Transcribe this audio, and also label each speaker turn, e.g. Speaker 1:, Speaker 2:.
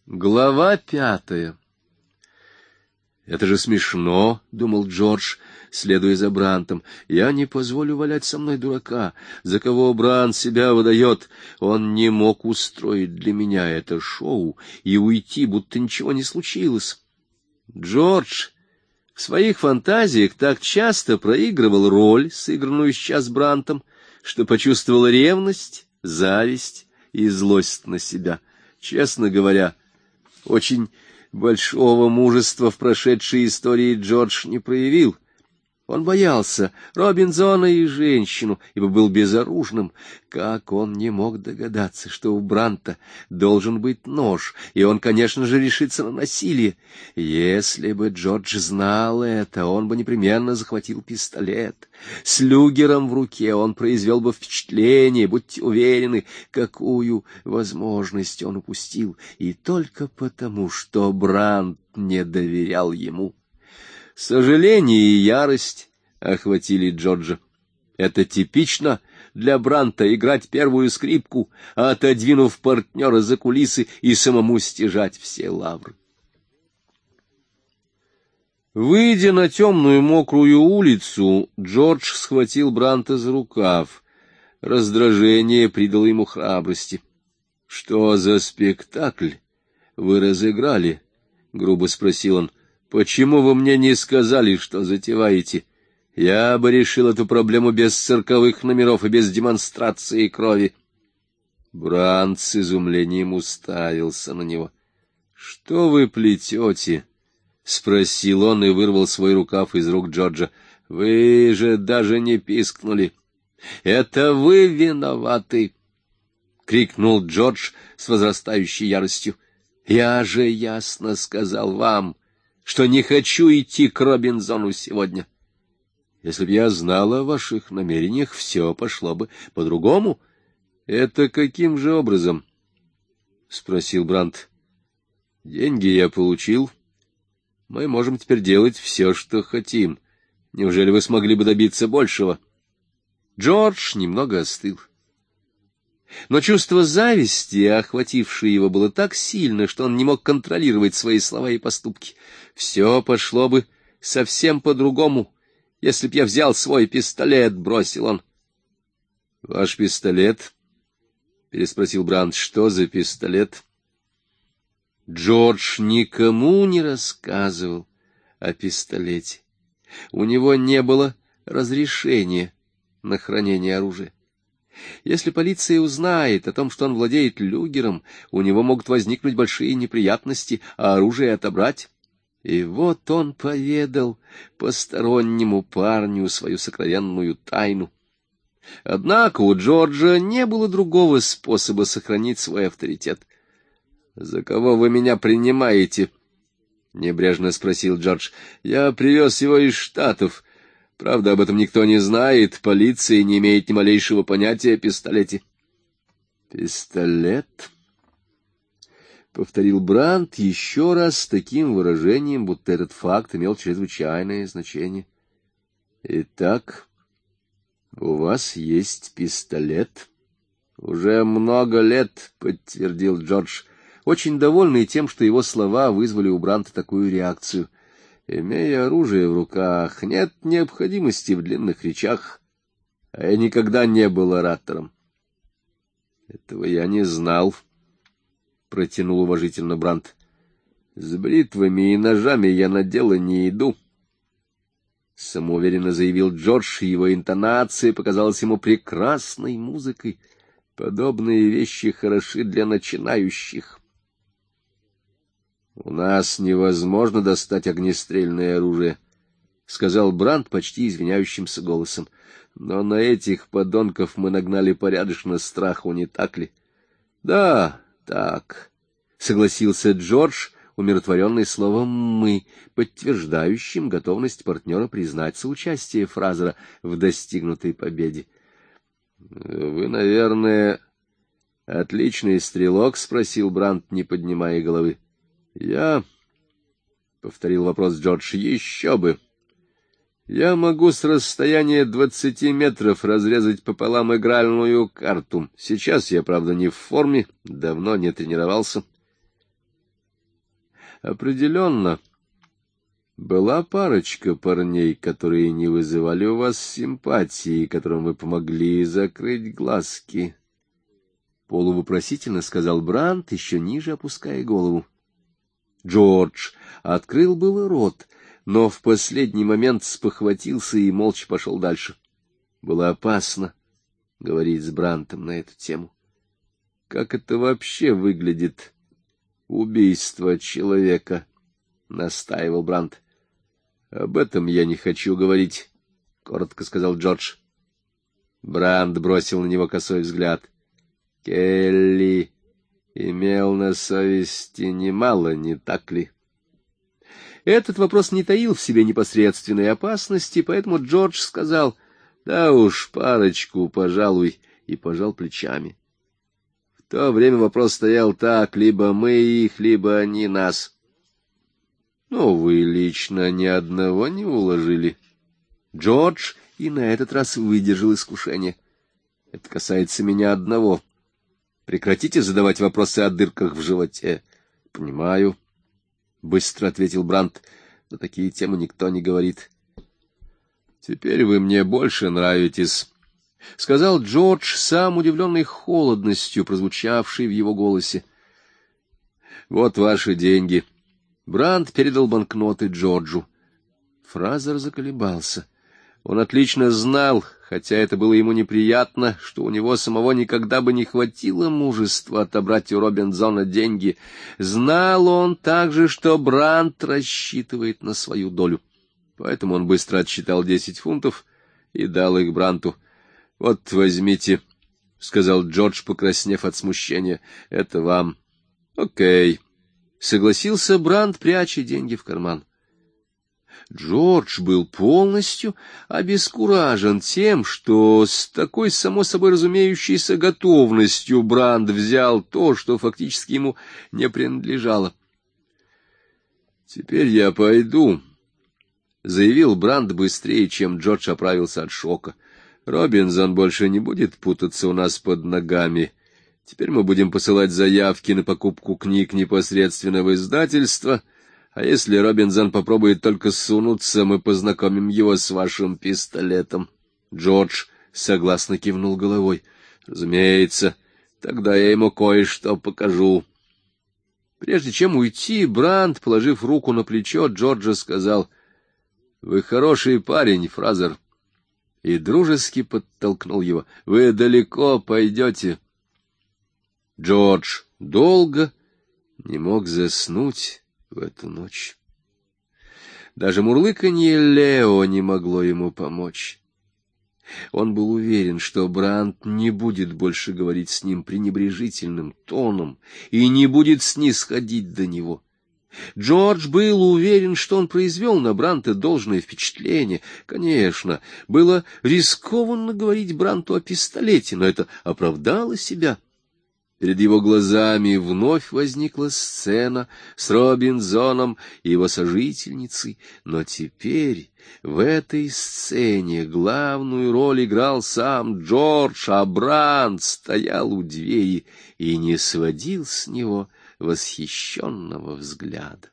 Speaker 1: Глава 5. «Это же смешно», — думал Джордж, следуя за Брантом. «Я не позволю валять со мной дурака. За кого Брант себя выдает? Он не мог устроить для меня это шоу и уйти, будто ничего не случилось». Джордж в своих фантазиях так часто проигрывал роль, сыгранную сейчас Брантом, что почувствовал ревность, зависть и злость на себя. Честно говоря, очень большого мужества в прошедшей истории Джордж не проявил. Он боялся Робинзона и женщину, ибо был безоружным. Как он не мог догадаться, что у Бранта должен быть нож, и он, конечно же, решится на насилие. Если бы Джордж знал это, он бы непременно захватил пистолет. С люгером в руке он произвел бы впечатление, будьте уверены, какую возможность он упустил, и только потому, что Брант не доверял ему. Сожаление и ярость охватили Джорджа. Это типично для Бранта — играть первую скрипку, отодвинув партнера за кулисы и самому стяжать все лавры. Выйдя на темную мокрую улицу, Джордж схватил Бранта за рукав. Раздражение придало ему храбрости. — Что за спектакль вы разыграли? — грубо спросил он. «Почему вы мне не сказали, что затеваете? Я бы решил эту проблему без цирковых номеров и без демонстрации крови». Брант с изумлением уставился на него. «Что вы плетете?» — спросил он и вырвал свой рукав из рук Джорджа. «Вы же даже не пискнули. Это вы виноваты!» — крикнул Джордж с возрастающей яростью. «Я же ясно сказал вам, что не хочу идти к Робинзону сегодня. Если б я знала о ваших намерениях, все пошло бы по-другому». — Это каким же образом? — спросил Брант. — Деньги я получил. Мы можем теперь делать все, что хотим. Неужели вы смогли бы добиться большего? Джордж немного остыл. Но чувство зависти, охватившее его, было так сильно, что он не мог контролировать свои слова и поступки. «Все пошло бы совсем по-другому, если б я взял свой пистолет», — бросил он. «Ваш пистолет?» — переспросил Брант. «Что за пистолет?» Джордж никому не рассказывал о пистолете. У него не было разрешения на хранение оружия. Если полиция узнает о том, что он владеет люгером, у него могут возникнуть большие неприятности, а оружие отобрать. И вот он поведал постороннему парню свою сокровенную тайну. Однако у Джорджа не было другого способа сохранить свой авторитет. — За кого вы меня принимаете? — небрежно спросил Джордж. — Я привез его из Штатов. Правда, об этом никто не знает, полиция не имеет ни малейшего понятия о пистолете. — Пистолет? — повторил Брант еще раз с таким выражением, будто этот факт имел чрезвычайное значение. — Итак, у вас есть пистолет? — Уже много лет, — подтвердил Джордж, очень довольный тем, что его слова вызвали у Бранта такую реакцию. Имея оружие в руках, нет необходимости в длинных речах, а я никогда не был оратором. — Этого я не знал, — протянул уважительно Брант. — С бритвами и ножами я на дело не иду, — самоуверенно заявил Джордж, и его интонация показалась ему прекрасной музыкой. Подобные вещи хороши для начинающих. — У нас невозможно достать огнестрельное оружие, — сказал Брант почти извиняющимся голосом. — Но на этих подонков мы нагнали порядочно страху, не так ли? — Да, так, — согласился Джордж, умиротворенный словом «мы», подтверждающим готовность партнера признать соучастие Фразера в достигнутой победе. — Вы, наверное, отличный стрелок? — спросил Брант, не поднимая головы. — Я, — повторил вопрос Джордж, — еще бы. Я могу с расстояния 20 метров разрезать пополам игральную карту. Сейчас я, правда, не в форме, давно не тренировался. Определенно, была парочка парней, которые не вызывали у вас симпатии, которым вы помогли закрыть глазки. Полувопросительно сказал Брандт, еще ниже опуская голову. Джордж открыл было рот, но в последний момент спохватился и молча пошел дальше. Было опасно говорить с Брандтом на эту тему. Как это вообще выглядит, убийство человека? — настаивал Брандт. — Об этом я не хочу говорить, — коротко сказал Джордж. Брандт бросил на него косой взгляд. Келли имел на совести немало, не так ли? Этот вопрос не таил в себе непосредственной опасности, поэтому Джордж сказал: «Да уж, парочку, пожалуй», и пожал плечами. В то время вопрос стоял так: либо мы их, либо они нас. Но вы лично ни одного не уложили. Джордж и на этот раз выдержал искушение. Это касается меня одного. Прекратите задавать вопросы о дырках в животе. — Понимаю, — быстро ответил Брандт. — На такие темы никто не говорит. — Теперь вы мне больше нравитесь, — сказал Джордж, сам удивленный холодностью, прозвучавшей в его голосе. — Вот ваши деньги. Брандт передал банкноты Джорджу. Фразер заколебался. Он отлично знал, хотя это было ему неприятно, что у него самого никогда бы не хватило мужества отобрать у Робинзона деньги. Знал он также, что Брандт рассчитывает на свою долю. Поэтому он быстро отсчитал 10 фунтов и дал их Брандту. — Вот, возьмите, — сказал Джордж, покраснев от смущения. — Это вам. — Окей, — согласился Брандт, пряча деньги в карман. Джордж был полностью обескуражен тем, что с такой само собой разумеющейся готовностью Брандт взял то, что фактически ему не принадлежало. — Теперь я пойду, — заявил Брандт быстрее, чем Джордж оправился от шока. — Робинзон больше не будет путаться у нас под ногами. Теперь мы будем посылать заявки на покупку книг непосредственно в издательство. А если Робинзон попробует только сунуться, мы познакомим его с вашим пистолетом. Джордж согласно кивнул головой. — Разумеется, тогда я ему кое-что покажу. Прежде чем уйти, Брандт, положив руку на плечо Джорджа, сказал: — Вы хороший парень, Фразер. И дружески подтолкнул его. — Вы далеко пойдете. Джордж долго не мог заснуть в эту ночь. Даже мурлыканье Лео не могло ему помочь. Он был уверен, что Брандт не будет больше говорить с ним пренебрежительным тоном и не будет снисходить до него. Джордж был уверен, что он произвел на Брандта должное впечатление. Конечно, было рискованно говорить Брандту о пистолете, но это оправдало себя. Перед его глазами вновь возникла сцена с Робинзоном и его сожительницей, но теперь в этой сцене главную роль играл сам Джордж, а Брандт стоял у двери и не сводил с него восхищенного взгляда.